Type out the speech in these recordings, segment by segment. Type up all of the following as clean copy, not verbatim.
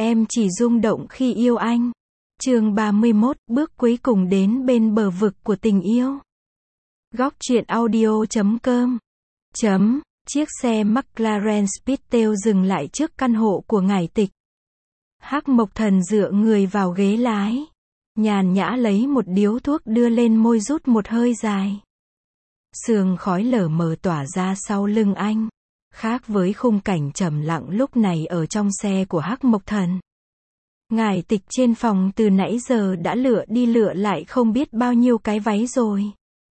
Em chỉ rung động khi yêu anh. Chương 31, bước cuối cùng đến bên bờ vực của tình yêu. Góc truyện audio.com. Chiếc xe McLaren Speedtail dừng lại trước căn hộ của ngải tịch. Hắc Mộc Thần dựa người vào ghế lái, nhàn nhã lấy một điếu thuốc đưa lên môi rút một hơi dài. Sương khói lờ mờ tỏa ra sau lưng anh, khác với khung cảnh trầm lặng lúc này ở trong xe của Hắc Mộc Thần. Ngải tịch trên phòng từ nãy giờ đã lựa đi lựa lại không biết bao nhiêu cái váy rồi.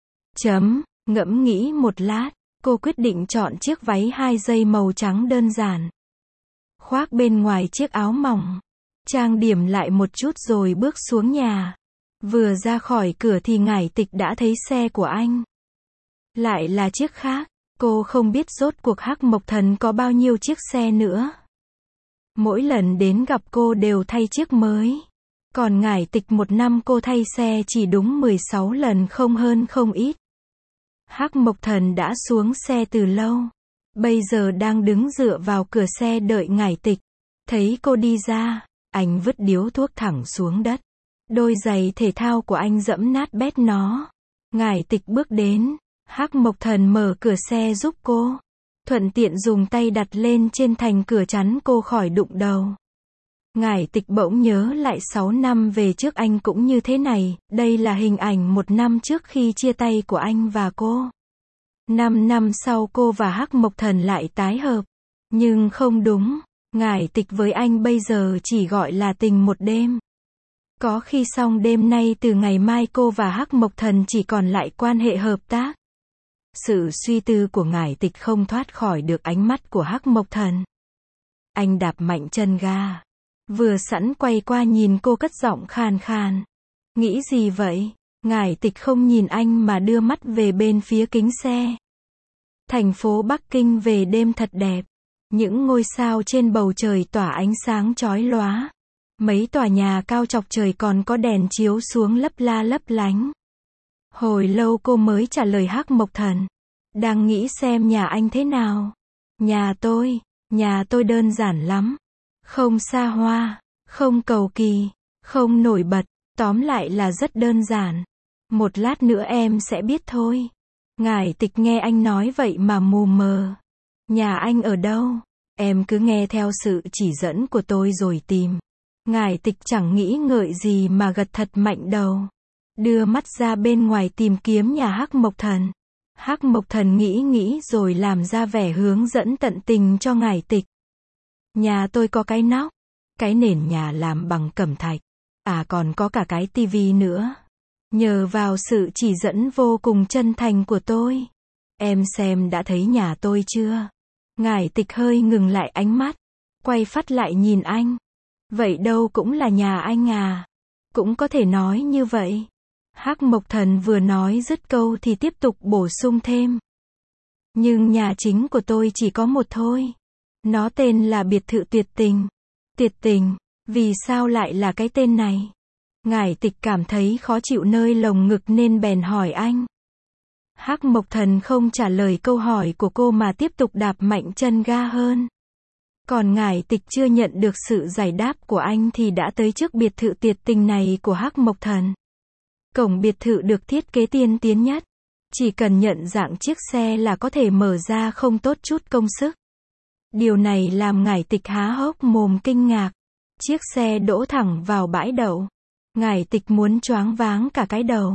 Ngẫm nghĩ một lát, cô quyết định chọn chiếc váy 2 dây màu trắng đơn giản. Khoác bên ngoài chiếc áo mỏng, trang điểm lại một chút rồi bước xuống nhà. Vừa ra khỏi cửa thì ngải tịch đã thấy xe của anh. Lại là chiếc khác, cô không biết rốt cuộc Hắc Mộc Thần có bao nhiêu chiếc xe nữa. Mỗi lần đến gặp cô đều thay chiếc mới. Còn ngải tịch một năm cô thay xe chỉ đúng 16 lần, không hơn không ít. Hắc Mộc Thần đã xuống xe từ lâu. Bây giờ đang đứng dựa vào cửa xe đợi ngải tịch. Thấy cô đi ra, anh vứt điếu thuốc thẳng xuống đất. Đôi giày thể thao của anh dẫm nát bét nó. Ngải tịch bước đến. Hắc Mộc Thần mở cửa xe giúp cô. Thuận tiện dùng tay đặt lên trên thành cửa chắn cô khỏi đụng đầu. Ngải tịch bỗng nhớ lại 6 năm về trước anh cũng như thế này. Đây là hình ảnh 1 năm trước khi chia tay của anh và cô. 5 năm sau cô và Hắc Mộc Thần lại tái hợp. Nhưng không đúng, ngải tịch với anh bây giờ chỉ gọi là tình một đêm. Có khi xong đêm nay từ ngày mai cô và Hắc Mộc Thần chỉ còn lại quan hệ hợp tác. Sự suy tư của ngải tịch không thoát khỏi được ánh mắt của Hắc Mộc Thần. Anh đạp mạnh chân ga. Vừa sẵn quay qua nhìn cô cất giọng khàn khàn. Nghĩ gì vậy? Ngải tịch không nhìn anh mà đưa mắt về bên phía kính xe. Thành phố Bắc Kinh về đêm thật đẹp. Những ngôi sao trên bầu trời tỏa ánh sáng chói lóa. Mấy tòa nhà cao chọc trời còn có đèn chiếu xuống lấp la lấp lánh. Hồi lâu cô mới trả lời Hắc Mộc Thần. Đang nghĩ xem nhà anh thế nào. Nhà tôi đơn giản lắm. Không xa hoa, không cầu kỳ, không nổi bật, tóm lại là rất đơn giản. Một lát nữa em sẽ biết thôi. Ngải tịch nghe anh nói vậy mà mù mờ. Nhà anh ở đâu? Em cứ nghe theo sự chỉ dẫn của tôi rồi tìm. Ngải tịch chẳng nghĩ ngợi gì mà gật thật mạnh đầu. Đưa mắt ra bên ngoài tìm kiếm nhà Hắc Mộc Thần. Hắc Mộc Thần nghĩ rồi làm ra vẻ hướng dẫn tận tình cho ngải tịch. Nhà tôi có cái nóc. Cái nền nhà làm bằng cẩm thạch. Còn có cả cái tivi nữa. Nhờ vào sự chỉ dẫn vô cùng chân thành của tôi. Em xem đã thấy nhà tôi chưa? Ngải tịch hơi ngừng lại ánh mắt. Quay phát lại nhìn anh. Vậy đâu cũng là nhà anh à? Cũng có thể nói như vậy. Hắc Mộc Thần vừa nói dứt câu thì tiếp tục bổ sung thêm. Nhưng nhà chính của tôi chỉ có một thôi. Nó tên là biệt thự tuyệt tình. Tuyệt tình, vì sao lại là cái tên này? Ngải tịch cảm thấy khó chịu nơi lồng ngực nên bèn hỏi anh. Hắc Mộc Thần không trả lời câu hỏi của cô mà tiếp tục đạp mạnh chân ga hơn. Còn ngải tịch chưa nhận được sự giải đáp của anh thì đã tới trước biệt thự tuyệt tình này của Hắc Mộc Thần. Cổng biệt thự được thiết kế tiên tiến nhất. Chỉ cần nhận dạng chiếc xe là có thể mở ra không tốt chút công sức. Điều này làm ngải tịch há hốc mồm kinh ngạc. Chiếc xe đỗ thẳng vào bãi đậu. Ngải tịch muốn choáng váng cả cái đầu.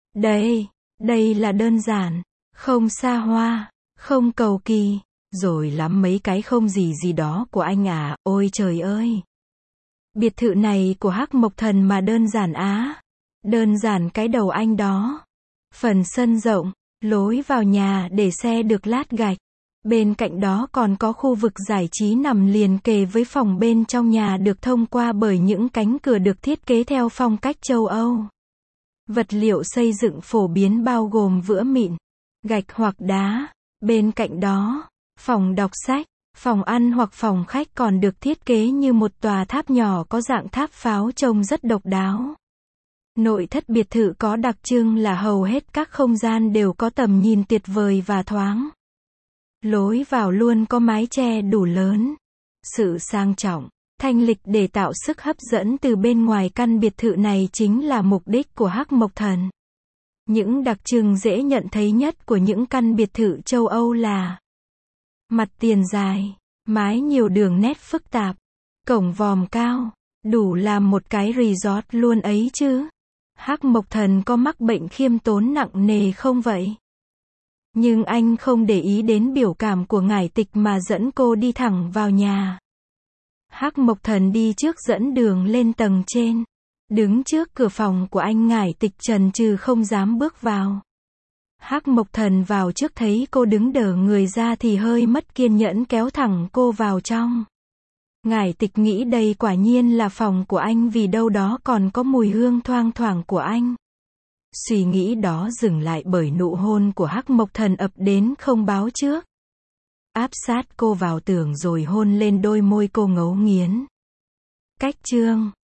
Đây là đơn giản, không xa hoa, không cầu kỳ, rồi lắm mấy cái không gì đó của anh à, ôi trời ơi. Biệt thự này của Hắc Mộc Thần mà đơn giản á. Đơn giản cái đầu anh đó. Phần sân rộng, lối vào nhà để xe được lát gạch. Bên cạnh đó còn có khu vực giải trí nằm liền kề với phòng, bên trong nhà được thông qua bởi những cánh cửa được thiết kế theo phong cách châu Âu. Vật liệu xây dựng phổ biến bao gồm vữa mịn, gạch hoặc đá. Bên cạnh đó, phòng đọc sách, phòng ăn hoặc phòng khách còn được thiết kế như một tòa tháp nhỏ có dạng tháp pháo trông rất độc đáo. Nội thất biệt thự có đặc trưng là hầu hết các không gian đều có tầm nhìn tuyệt vời và thoáng. Lối vào luôn có mái che đủ lớn. Sự sang trọng, thanh lịch để tạo sức hấp dẫn từ bên ngoài căn biệt thự này chính là mục đích của Hắc Mộc Thần. Những đặc trưng dễ nhận thấy nhất của những căn biệt thự châu Âu là mặt tiền dài, mái nhiều đường nét phức tạp, cổng vòm cao, đủ làm một cái resort luôn ấy chứ. Hắc Mộc Thần có mắc bệnh khiêm tốn nặng nề không vậy? Nhưng anh không để ý đến biểu cảm của Ngải Tịch mà dẫn cô đi thẳng vào nhà. Hắc Mộc Thần đi trước dẫn đường lên tầng trên. Đứng trước cửa phòng của anh, Ngải Tịch chần chừ không dám bước vào. Hắc Mộc Thần vào trước thấy cô đứng đờ người ra thì hơi mất kiên nhẫn kéo thẳng cô vào trong. Ngải Tịch nghĩ đây quả nhiên là phòng của anh vì đâu đó còn có mùi hương thoang thoảng của anh. Suy nghĩ đó dừng lại bởi nụ hôn của Hắc Mộc Thần ập đến không báo trước. Áp sát cô vào tường rồi hôn lên đôi môi cô ngấu nghiến. Cách chương